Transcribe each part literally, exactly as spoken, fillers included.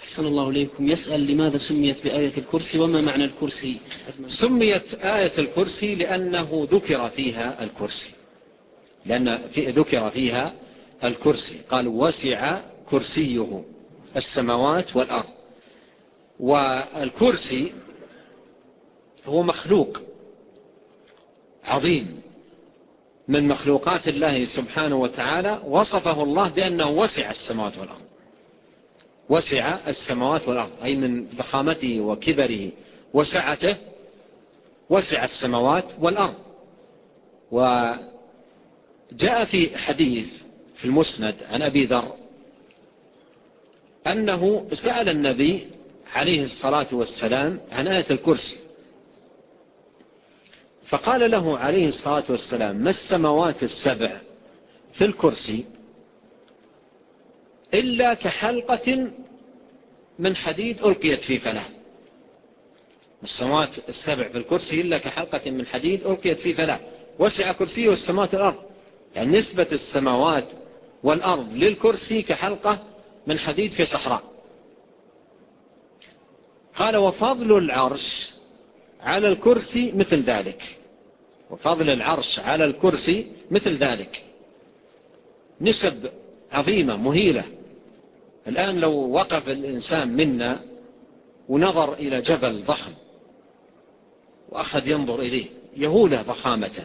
أحسن الله إليكم. يسأل لماذا سميت بآية الكرسي وما معنى الكرسي؟ سميت آية الكرسي لأنه ذكر فيها الكرسي، لأن في ذكر فيها الكرسي. قال وسع كرسيه السماوات والأرض. والكرسي هو مخلوق عظيم من مخلوقات الله سبحانه وتعالى، وصفه الله بأنه وسع السماوات والأرض. وسع السماوات والأرض أي من ضخامته وكبره وسعته وسع السماوات والأرض. وجاء في حديث في المسند عن أبي ذر أنه سأل النبي عليه الصلاة والسلام عن آية الكرسي، فقال له عليه الصلاة والسلام ما السماوات السبع في الكرسي إلا كحلقة من حديد ألقيت في فلاة. السماوات السبع في الكرسي إلا كحلقة من حديد ألقيت في فلاة وسع كرسيه السماوات والأرض. يعني نسبة السماوات والأرض للكرسي كحلقة من حديد في صحراء. قال وفضل العرش على الكرسي مثل ذلك، وفضل العرش على الكرسي مثل ذلك. نسب عظيمة مهيلة. الآن لو وقف الإنسان منا ونظر إلى جبل ضخم وأخذ ينظر إليه يهول ضخامته،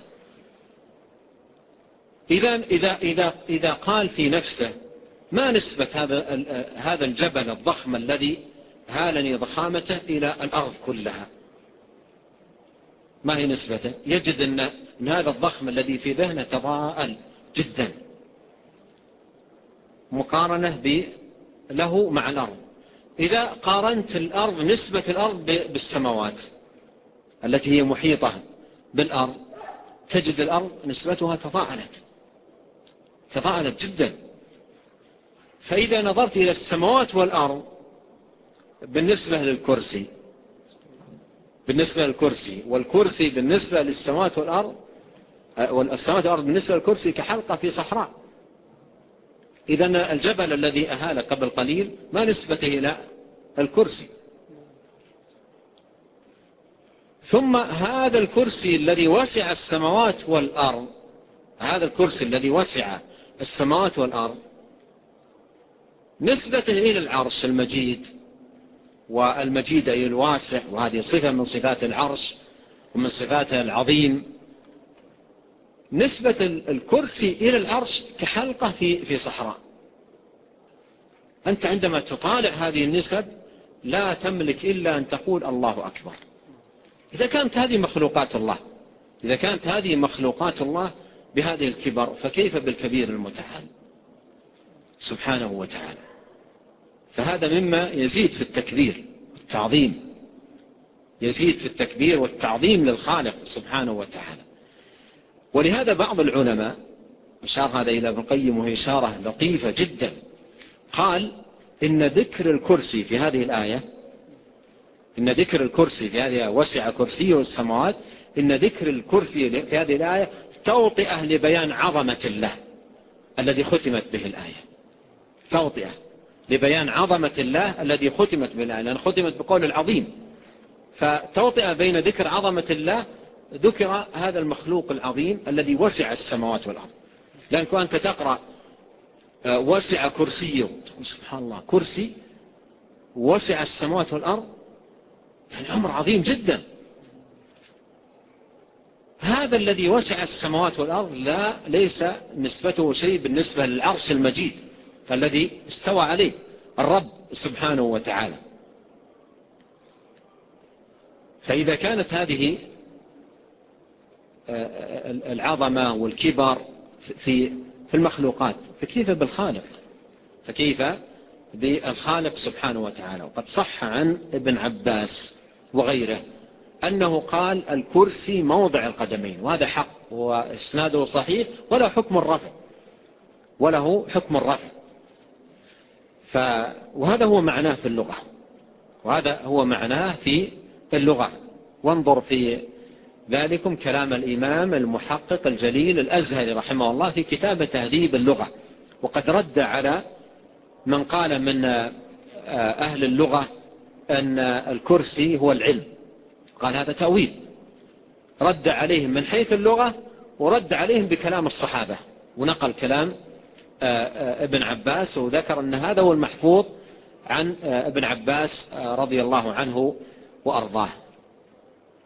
إذا إذا إذا إذا قال في نفسه ما نسبة هذا هذا الجبل الضخم الذي هالني ضخامته إلى الأرض كلها، ما هي نسبته؟ يجد أن أن هذا الضخم الذي في ذهنه تضاءل جدا مقارنة له مع الأرض. إذا قارنت الأرض نسبة الأرض بالسماوات التي هي محيطة بالأرض تجد الأرض نسبتها تضاءلت تضاءلت جدا. فإذا نظرت إلى السماوات والأرض بالنسبة للكرسي بالنسبة للكرسي والكرسي بالنسبة للسماوات والأرض والسماوات والأرض بالنسبة للكرسي كحلقة في صحراء. إذن الجبل الذي أهال قبل قليل ما نسبته إلى الكرسي. ثم هذا الكرسي الذي وسع السماوات والأرض هذا الكرسي الذي وسع السماوات والأرض نسبته إلى العرش المجيد، والمجيد أي الواسع، وهذه صفة من صفات العرش ومن صفاته العظيم. نسبة الكرسي إلى العرش كحلقة في في صحراء. أنت عندما تطالع هذه النسب لا تملك إلا أن تقول الله أكبر. إذا كانت هذه مخلوقات الله إذا كانت هذه مخلوقات الله بهذه الكبر فكيف بالكبير المتعال سبحانه وتعالى. فهذا مما يزيد في التكبير والتعظيم يزيد في التكبير والتعظيم للخالق سبحانه وتعالى. ولهذا بعض العلماء أشار هذا إلى ابن القيم وهي إشارة لطيفة جدا، قال إن ذكر الكرسي في هذه الآية إن ذكر الكرسي في هذه وسع كرسيه السماوات إن ذكر الكرسي في هذه الآية توطئة لبيان عظمة الله الذي ختمت به الآية. توطئة لبيان عظمة الله الذي ختمت به الآية، لأن ختمت بقول العظيم. فتوطئة بين ذكر عظمة الله ذكر هذا المخلوق العظيم الذي وسع السماوات والأرض. لأنك أنت تقرأ وسع كرسيه، سبحان الله، كرسي وسع السماوات والأرض، يعني أمر عظيم جدا. هذا الذي وسع السماوات والأرض لا ليس نسبته شيء بالنسبة للعرش المجيد الذي استوى عليه الرب سبحانه وتعالى. فإذا كانت هذه العظمة والكبر في في المخلوقات فكيف بالخالق فكيف بالخالق سبحانه وتعالى. وقد صح عن ابن عباس وغيره أنه قال الكرسي موضع القدمين، وهذا حق وإسناده صحيح وله حكم الرفع وله حكم الرفع ف... وهذا هو معناه في اللغة وهذا هو معناه في اللغة. وانظر في ذلكم كلام الإمام المحقق الجليل الأزهري رحمه الله في كتاب تهذيب اللغة، وقد رد على من قال من أهل اللغة أن الكرسي هو العلم، قال هذا تأويل، رد عليهم من حيث اللغة ورد عليهم بكلام الصحابة، ونقل كلام ابن عباس وذكر أن هذا هو المحفوظ عن ابن عباس رضي الله عنه وأرضاه.